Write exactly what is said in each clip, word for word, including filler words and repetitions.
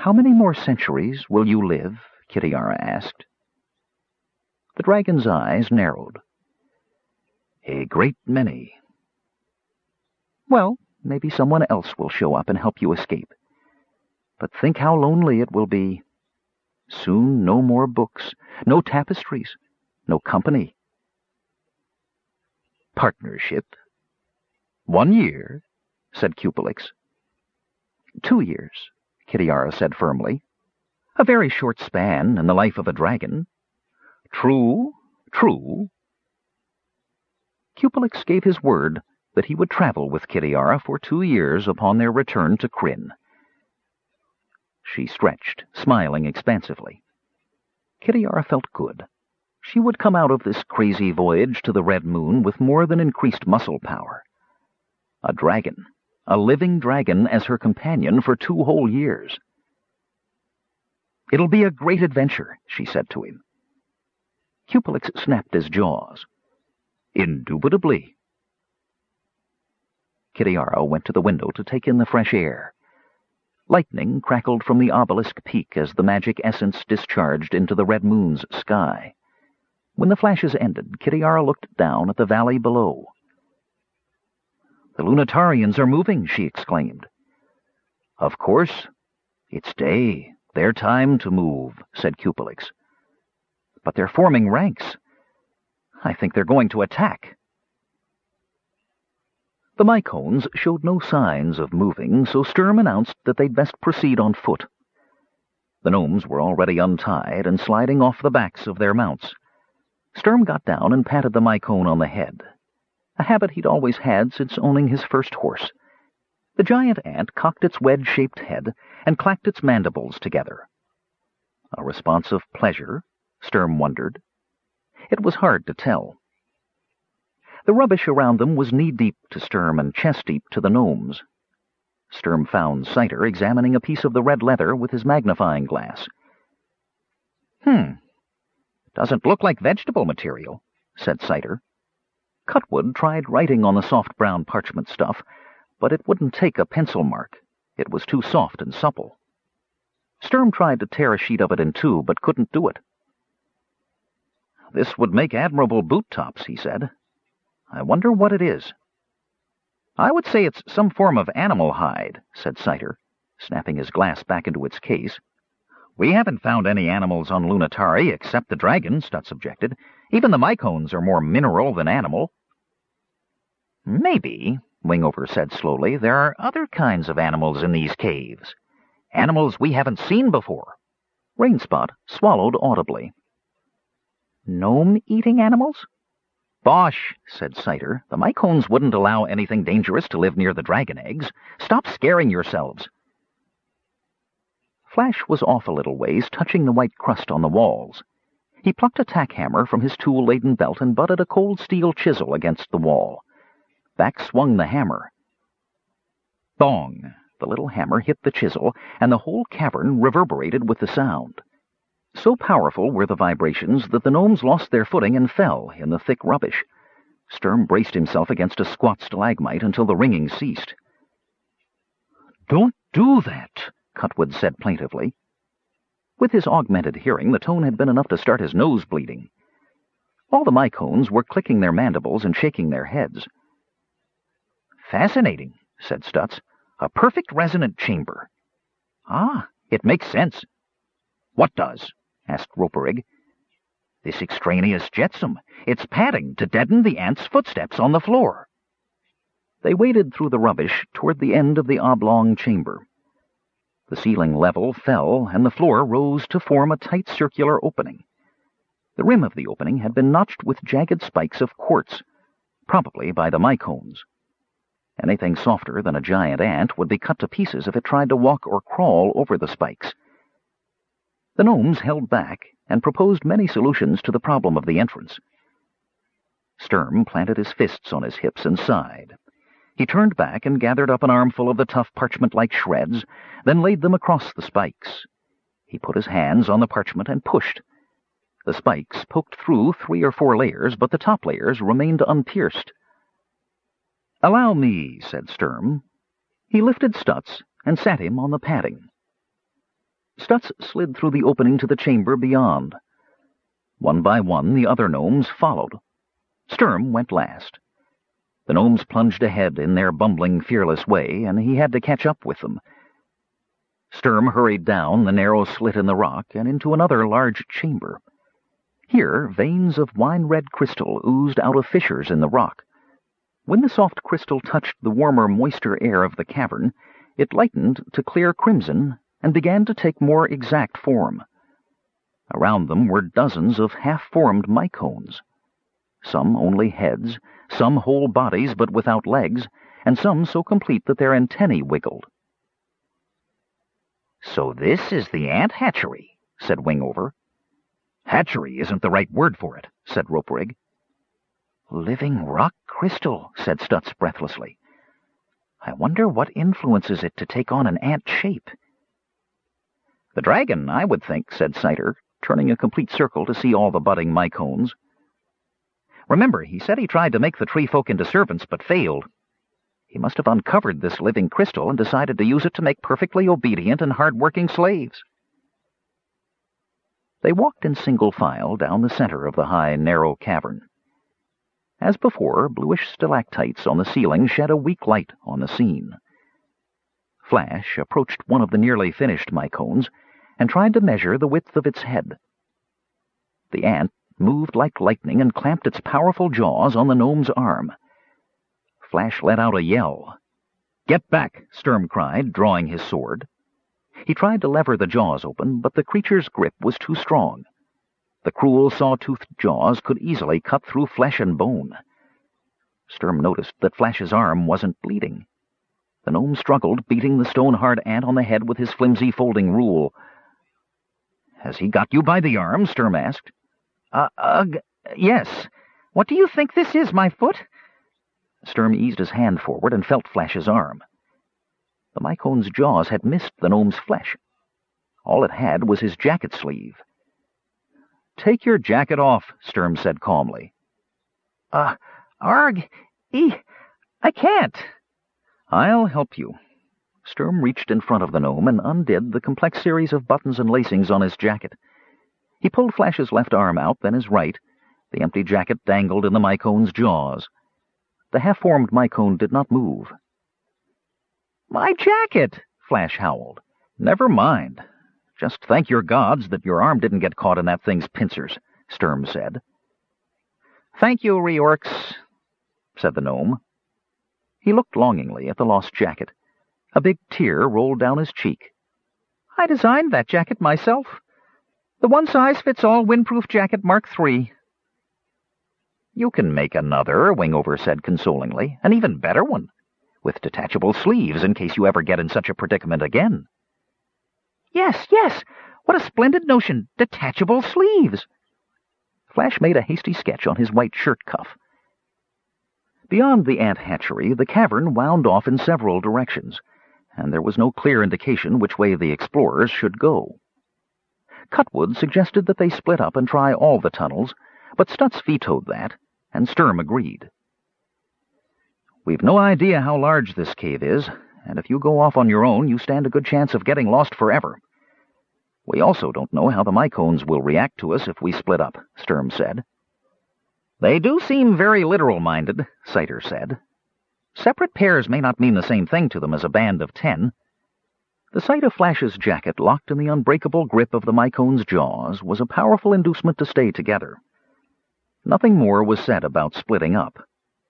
"How many more centuries will you live?" Kitiara asked. The dragon's eyes narrowed. "A great many." "Well, maybe someone else will show up and help you escape. But think how lonely it will be. Soon no more books, no tapestries, no company." "Partnership? One year," said Cupelix. "Two years," Kitiara said firmly. "A very short span in the life of a dragon." "True, true." Cupelix gave his word that he would travel with Kitiara for two years upon their return to Krynn. She stretched, smiling expansively. Kitiara felt good. She would come out of this crazy voyage to the Red Moon with more than increased muscle power. A dragon, a living dragon as her companion for two whole years. "It'll be a great adventure," she said to him. Cupelix snapped his jaws. "Indubitably." Kitiara went to the window to take in the fresh air. Lightning crackled from the obelisk peak as the magic essence discharged into the Red Moon's sky. When the flashes ended, Kitiara looked down at the valley below. "The Lunatarians are moving," she exclaimed. "Of course. It's day. Their time to move," said Cupelix. "But they're forming ranks. I think they're going to attack." The Mycones showed no signs of moving, so Sturm announced that they'd best proceed on foot. The gnomes were already untied and sliding off the backs of their mounts. Sturm got down and patted the Mycone on the head, a habit he'd always had since owning his first horse. The giant ant cocked its wedge-shaped head and clacked its mandibles together. A response of pleasure, Sturm wondered. It was hard to tell. The rubbish around them was knee-deep to Sturm and chest-deep to the gnomes. Sturm found Cider examining a piece of the red leather with his magnifying glass. "Hmm, doesn't look like vegetable material," said Cider. Cutwood tried writing on the soft brown parchment stuff, but it wouldn't take a pencil mark. It was too soft and supple. Sturm tried to tear a sheet of it in two, but couldn't do it. "This would make admirable boot tops," he said. "I wonder what it is." "I would say it's some form of animal hide," said Cider, snapping his glass back into its case. "We haven't found any animals on Lunatari except the dragon," Stutz objected. "Even the Mycones are more mineral than animal." "Maybe," Wingover said slowly, "there are other kinds of animals in these caves. Animals we haven't seen before." Rainspot swallowed audibly. "Gnome-eating animals?" "Bosh," said Cider. "The Mycones wouldn't allow anything dangerous to live near the dragon eggs. Stop scaring yourselves." Flash was off a little ways, touching the white crust on the walls. He plucked a tack hammer from his tool-laden belt and butted a cold steel chisel against the wall. Back swung the hammer. Bong! The little hammer hit the chisel, and the whole cavern reverberated with the sound. So powerful were the vibrations that the gnomes lost their footing and fell in the thick rubbish. Sturm braced himself against a squat stalagmite until the ringing ceased. "Don't do that," Cutwood said plaintively. With his augmented hearing, the tone had been enough to start his nose bleeding. All the Mycones were clicking their mandibles and shaking their heads. "Fascinating," said Stutz. "A perfect resonant chamber." "Ah, it makes sense." "What does?" asked Roperig. "This extraneous jetsam. It's padding to deaden the ant's footsteps on the floor." They waded through the rubbish toward the end of the oblong chamber. The ceiling level fell, and the floor rose to form a tight circular opening. The rim of the opening had been notched with jagged spikes of quartz, probably by the Mycones. Anything softer than a giant ant would be cut to pieces if it tried to walk or crawl over the spikes. The gnomes held back and proposed many solutions to the problem of the entrance. Sturm planted his fists on his hips and sighed. He turned back and gathered up an armful of the tough parchment-like shreds, then laid them across the spikes. He put his hands on the parchment and pushed. The spikes poked through three or four layers, but the top layers remained unpierced. "Allow me," said Sturm. He lifted Stutz and sat him on the padding. Stutz slid through the opening to the chamber beyond. One by one, the other gnomes followed. Sturm went last. The gnomes plunged ahead in their bumbling, fearless way, and he had to catch up with them. Sturm hurried down the narrow slit in the rock and into another large chamber. Here, veins of wine-red crystal oozed out of fissures in the rock. When the soft crystal touched the warmer, moister air of the cavern, it lightened to clear crimson and began to take more exact form. Around them were dozens of half-formed mycones. Some only heads, some whole bodies but without legs, and some so complete that their antennae wiggled. "So this is the ant hatchery," said Wingover. "Hatchery isn't the right word for it," said Roperig. "Living rock crystal," said Stutz breathlessly. "I wonder what influences it to take on an ant shape." "The dragon, I would think," said Cider, turning a complete circle to see all the budding mycones. "Remember, he said he tried to make the tree folk into servants, but failed. He must have uncovered this living crystal and decided to use it to make perfectly obedient and hard-working slaves." They walked in single file down the center of the high, narrow cavern. As before, bluish stalactites on the ceiling shed a weak light on the scene. Flash approached one of the nearly finished mycones and tried to measure the width of its head. The ant moved like lightning and clamped its powerful jaws on the gnome's arm. Flash let out a yell. "Get back!" Sturm cried, drawing his sword. He tried to lever the jaws open, but the creature's grip was too strong. The cruel, saw-toothed jaws could easily cut through flesh and bone. Sturm noticed that Flash's arm wasn't bleeding. The gnome struggled, beating the stone-hard ant on the head with his flimsy folding rule. "Has he got you by the arm?" Sturm asked. Uh, ugh, yes. What do you think this is, my foot?" Sturm eased his hand forward and felt Flash's arm. The mycone's jaws had missed the gnome's flesh. All it had was his jacket sleeve. "Take your jacket off," Sturm said calmly. Uh, arg, e, I can't." "I'll help you." Sturm reached in front of the gnome and undid the complex series of buttons and lacings on his jacket. He pulled Flash's left arm out, then his right. The empty jacket dangled in the mycone's jaws. The half-formed mycone did not move. "My jacket!" Flash howled. "Never mind. Just thank your gods that your arm didn't get caught in that thing's pincers," Sturm said. "Thank you, Reorx," said the gnome. He looked longingly at the lost jacket. A big tear rolled down his cheek. "I designed that jacket myself. The one-size-fits-all windproof jacket Mark three. "You can make another," Wingover said consolingly. "An even better one, with detachable sleeves in case you ever get in such a predicament again." "Yes, yes! What a splendid notion! Detachable sleeves!" Flash made a hasty sketch on his white shirt cuff. Beyond the ant hatchery, the cavern wound off in several directions, and there was no clear indication which way the explorers should go. Cutwood suggested that they split up and try all the tunnels, but Stutz vetoed that, and Sturm agreed. "We've no idea how large this cave is, and if you go off on your own, you stand a good chance of getting lost forever. We also don't know how the mycones will react to us if we split up," Sturm said. "They do seem very literal-minded," Cider said. "Separate pairs may not mean the same thing to them as a band of ten." The sight of Flash's jacket locked in the unbreakable grip of the mycone's jaws was a powerful inducement to stay together. Nothing more was said about splitting up.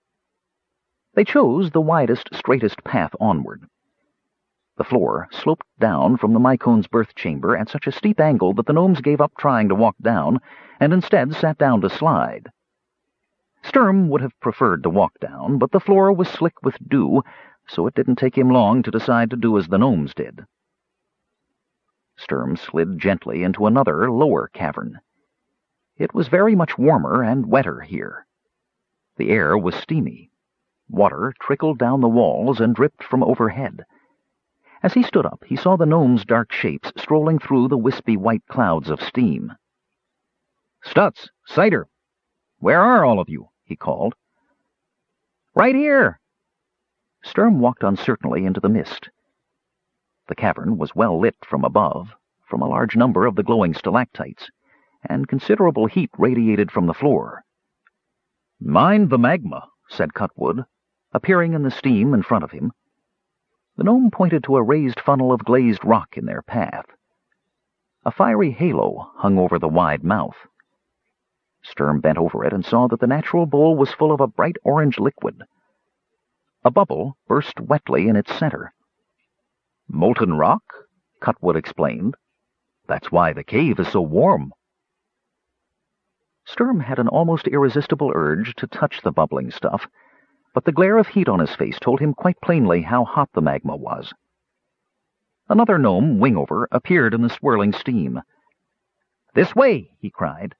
They chose the widest, straightest path onward. The floor sloped down from the mycone's birth chamber at such a steep angle that the gnomes gave up trying to walk down and instead sat down to slide. Sturm would have preferred to walk down, but the floor was slick with dew, so it didn't take him long to decide to do as the gnomes did. Sturm slid gently into another, lower cavern. It was very much warmer and wetter here. The air was steamy. Water trickled down the walls and dripped from overhead. As he stood up, he saw the gnomes' dark shapes strolling through the wispy white clouds of steam. "Stutz! Cider! Where are all of you?" he called. "Right here!" Sturm walked uncertainly into the mist. The cavern was well lit from above. from a large number of the glowing stalactites, and considerable heat radiated from the floor. "Mind the magma," said Cutwood, appearing in the steam in front of him. The gnome pointed to a raised funnel of glazed rock in their path. A fiery halo hung over the wide mouth. Sturm bent over it and saw that the natural bowl was full of a bright orange liquid. A bubble burst wetly in its center. "Molten rock," Cutwood explained. "That's why the cave is so warm." Sturm had an almost irresistible urge to touch the bubbling stuff, but the glare of heat on his face told him quite plainly how hot the magma was. Another gnome, Wingover, appeared in the swirling steam. "This way!" he cried.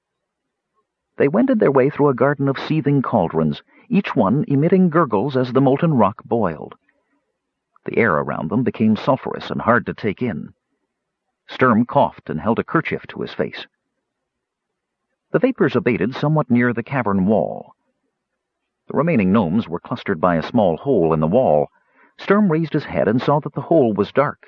They wended their way through a garden of seething cauldrons, each one emitting gurgles as the molten rock boiled. The air around them became sulphurous and hard to take in. Sturm coughed and held a kerchief to his face. The vapors abated somewhat near the cavern wall. The remaining gnomes were clustered by a small hole in the wall. Sturm raised his head and saw that the hole was dark.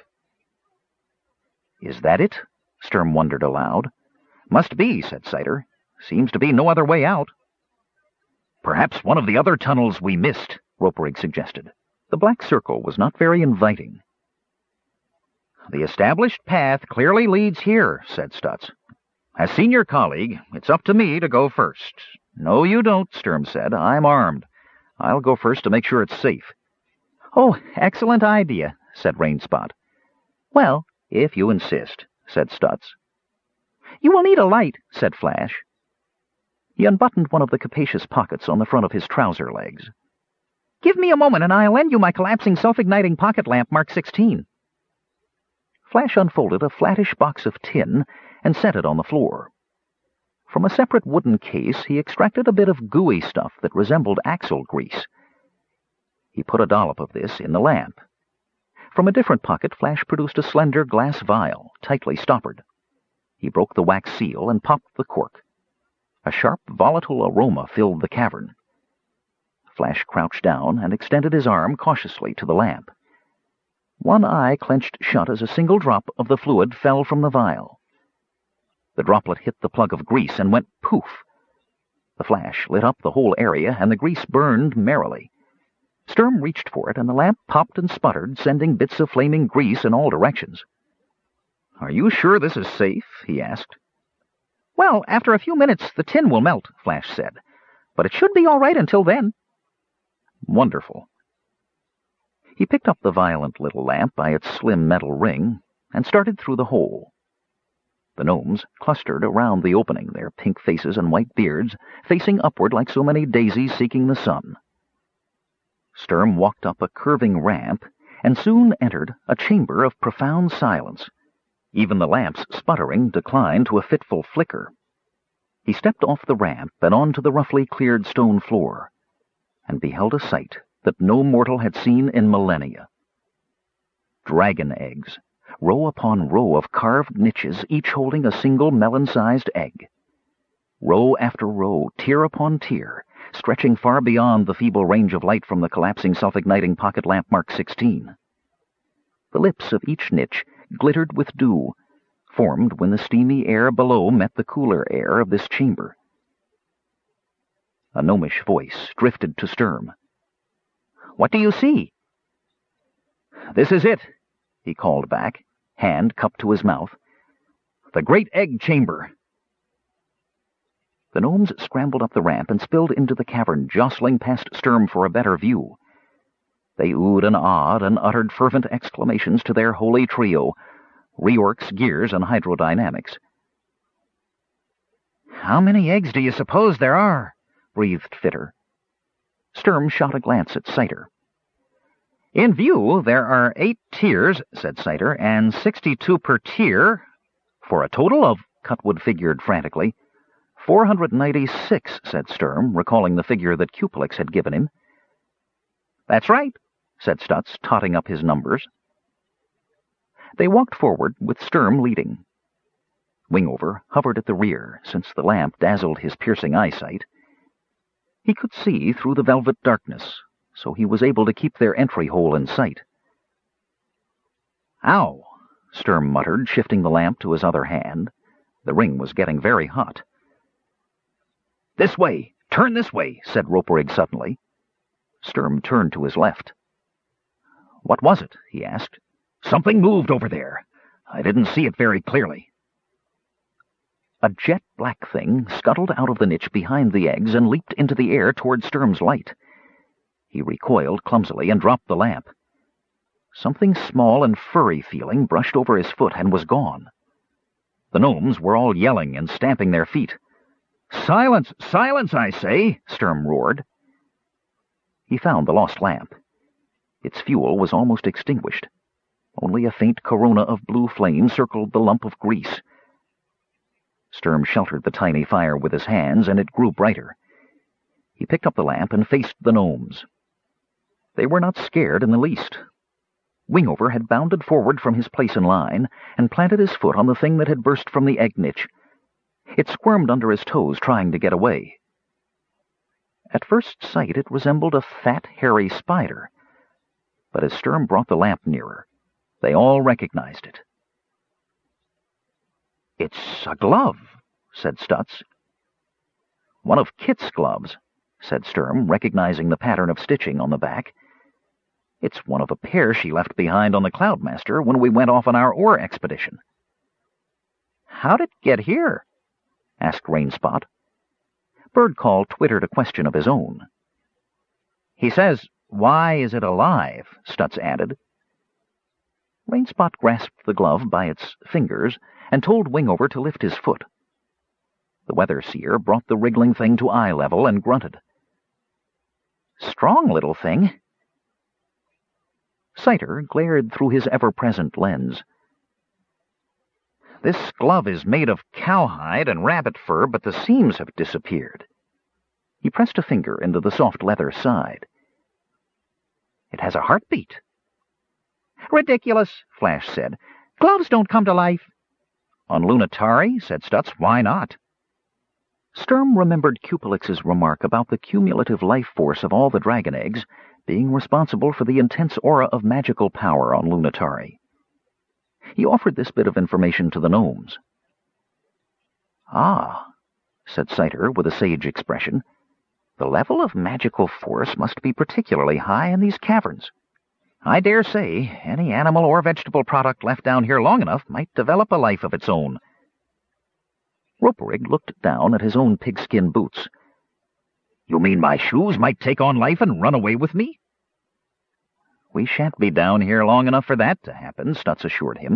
"Is that it?" Sturm wondered aloud. "Must be," said Cider. "Seems to be no other way out." "Perhaps one of the other tunnels we missed," Roperig suggested. The black circle was not very inviting. "The established path clearly leads here," said Stutz. "As senior colleague, it's up to me to go first." "No, you don't," Sturm said. "I'm armed. I'll go first to make sure it's safe." "Oh, excellent idea," said Rainspot. "Well, if you insist," said Stutz. "You will need a light," said Flash. He unbuttoned one of the capacious pockets on the front of his trouser legs. "Give me a moment and I'll lend you my collapsing self-igniting pocket lamp Mark sixteen. Flash unfolded a flattish box of tin and set it on the floor. From a separate wooden case he extracted a bit of gooey stuff that resembled axle grease. He put a dollop of this in the lamp. From a different pocket Flash produced a slender glass vial, tightly stoppered. He broke the wax seal and popped the cork. A sharp, volatile aroma filled the cavern. Flash crouched down and extended his arm cautiously to the lamp. One eye clenched shut as a single drop of the fluid fell from the vial. The droplet hit the plug of grease and went poof. The flash lit up the whole area, and the grease burned merrily. Sturm reached for it, and the lamp popped and sputtered, sending bits of flaming grease in all directions. "Are you sure this is safe?" he asked. "Well, after a few minutes the tin will melt," Flash said. "But it should be all right until then." "Wonderful." He picked up the violent little lamp by its slim metal ring and started through the hole. The gnomes clustered around the opening, their pink faces and white beards facing upward like so many daisies seeking the sun. Sturm walked up a curving ramp and soon entered a chamber of profound silence. Even the lamp's sputtering declined to a fitful flicker. He stepped off the ramp and onto the roughly cleared stone floor, and beheld a sight that no mortal had seen in millennia. Dragon eggs, row upon row of carved niches, each holding a single melon-sized egg. Row after row, tier upon tier, stretching far beyond the feeble range of light from the collapsing self-igniting pocket lamp Mark sixteen. The lips of each niche glittered with dew, formed when the steamy air below met the cooler air of this chamber. A gnomish voice drifted to Sturm. "What do you see?" "This is it," he called back, hand cupped to his mouth. "The great egg chamber." The gnomes scrambled up the ramp and spilled into the cavern, jostling past Sturm for a better view. They oohed and awed and uttered fervent exclamations to their holy trio, Reorx, Gears, and Hydrodynamics. "How many eggs do you suppose there are?" breathed Fitter. Sturm shot a glance at Cider. "In view, there are eight tiers," said Cider, "and sixty-two per tier, for a total of," Cutwood figured frantically. Four hundred ninety-six, said Sturm, recalling the figure that Cupelix had given him. "That's right," said Stutz, totting up his numbers. They walked forward, with Sturm leading. Wingover hovered at the rear, since the lamp dazzled his piercing eyesight. He could see through the velvet darkness, so he was able to keep their entry hole in sight. "Ow," Sturm muttered, shifting the lamp to his other hand. The ring was getting very hot. "This way! Turn this way!" said Roperig suddenly. Sturm turned to his left. "What was it?" he asked. "Something moved over there. I didn't see it very clearly." A jet-black thing scuttled out of the niche behind the eggs and leaped into the air toward Sturm's light. He recoiled clumsily and dropped the lamp. Something small and furry-feeling brushed over his foot and was gone. The gnomes were all yelling and stamping their feet. "Silence! Silence, I say!" Sturm roared. He found the lost lamp. Its fuel was almost extinguished. Only a faint corona of blue flame circled the lump of grease. Sturm sheltered the tiny fire with his hands, and it grew brighter. He picked up the lamp and faced the gnomes. They were not scared in the least. Wingover had bounded forward from his place in line and planted his foot on the thing that had burst from the egg niche. It squirmed under his toes, trying to get away. At first sight it resembled a fat, hairy spider, but as Sturm brought the lamp nearer, they all recognized it. "It's a glove," said Stutz. "One of Kit's gloves," said Sturm, recognizing the pattern of stitching on the back. "It's one of a pair she left behind on the Cloudmaster when we went off on our ore expedition." "How'd it get here?" asked Rainspot. Birdcall twittered a question of his own. "He says, 'Why is it alive?'" Stutz added. Rainspot grasped the glove by its fingers and told Wingover to lift his foot. The Weather Seer brought the wriggling thing to eye level and grunted. "Strong little thing." Citer glared through his ever-present lens. "This glove is made of cowhide and rabbit fur, but the seams have disappeared." He pressed a finger into the soft leather side. "It has a heartbeat." "Ridiculous," Flash said. "Gloves don't come to life." "On Lunatari," said Stutz. "Why not?" Sturm remembered Cupelix's remark about the cumulative life force of all the dragon eggs being responsible for the intense aura of magical power on Lunatari. He offered this bit of information to the gnomes. "Ah," said Citer with a sage expression, "the level of magical force must be particularly high in these caverns. I dare say any animal or vegetable product left down here long enough might develop a life of its own." Roperig looked down at his own pigskin boots. "You mean my shoes might take on life and run away with me?" "We shan't be down here long enough for that to happen," Stutz assured him.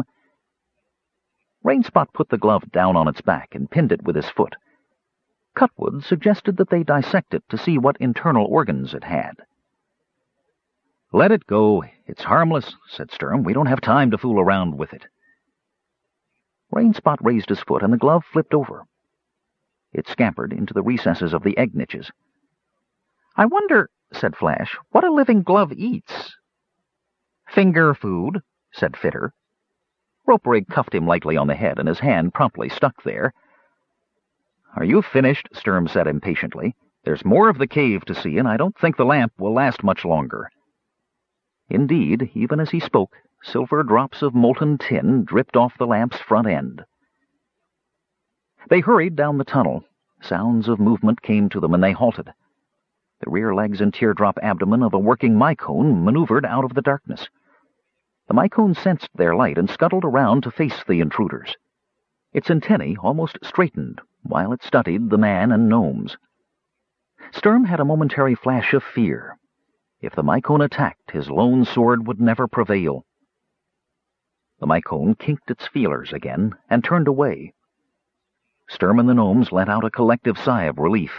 Rainspot put the glove down on its back and pinned it with his foot. Cutwood suggested that they dissect it to see what internal organs it had. "Let it go. It's harmless," said Sturm. "We don't have time to fool around with it." Rainspot raised his foot, and the glove flipped over. It scampered into the recesses of the egg niches. "I wonder," said Flash, "what a living glove eats." "Finger food," said Fitter. Roperig cuffed him lightly on the head, and his hand promptly stuck there. "Are you finished?" Sturm said impatiently. "There's more of the cave to see, and I don't think the lamp will last much longer." Indeed, even as he spoke, silver drops of molten tin dripped off the lamp's front end. They hurried down the tunnel. Sounds of movement came to them, and they halted. The rear legs and teardrop abdomen of a working mycone maneuvered out of the darkness. The mycone sensed their light and scuttled around to face the intruders. Its antennae almost straightened while it studied the man and gnomes. Sturm had a momentary flash of fear. If the mycone attacked, his lone sword would never prevail. The mycone kinked its feelers again and turned away. Sturm and the gnomes let out a collective sigh of relief.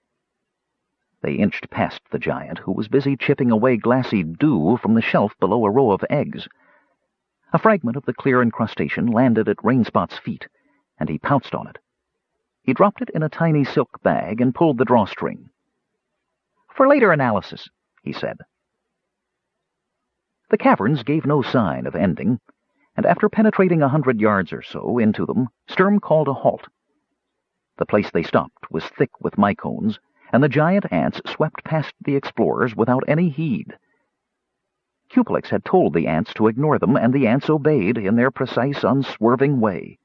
They inched past the giant, who was busy chipping away glassy dew from the shelf below a row of eggs. A fragment of the clear incrustation landed at Rainspot's feet, and he pounced on it. He dropped it in a tiny silk bag and pulled the drawstring. "For later analysis," he said. The caverns gave no sign of ending, and after penetrating a hundred yards or so into them, Sturm called a halt. The place they stopped was thick with mycones, and the giant ants swept past the explorers without any heed. Cuplex had told the ants to ignore them, and the ants obeyed in their precise, unswerving way.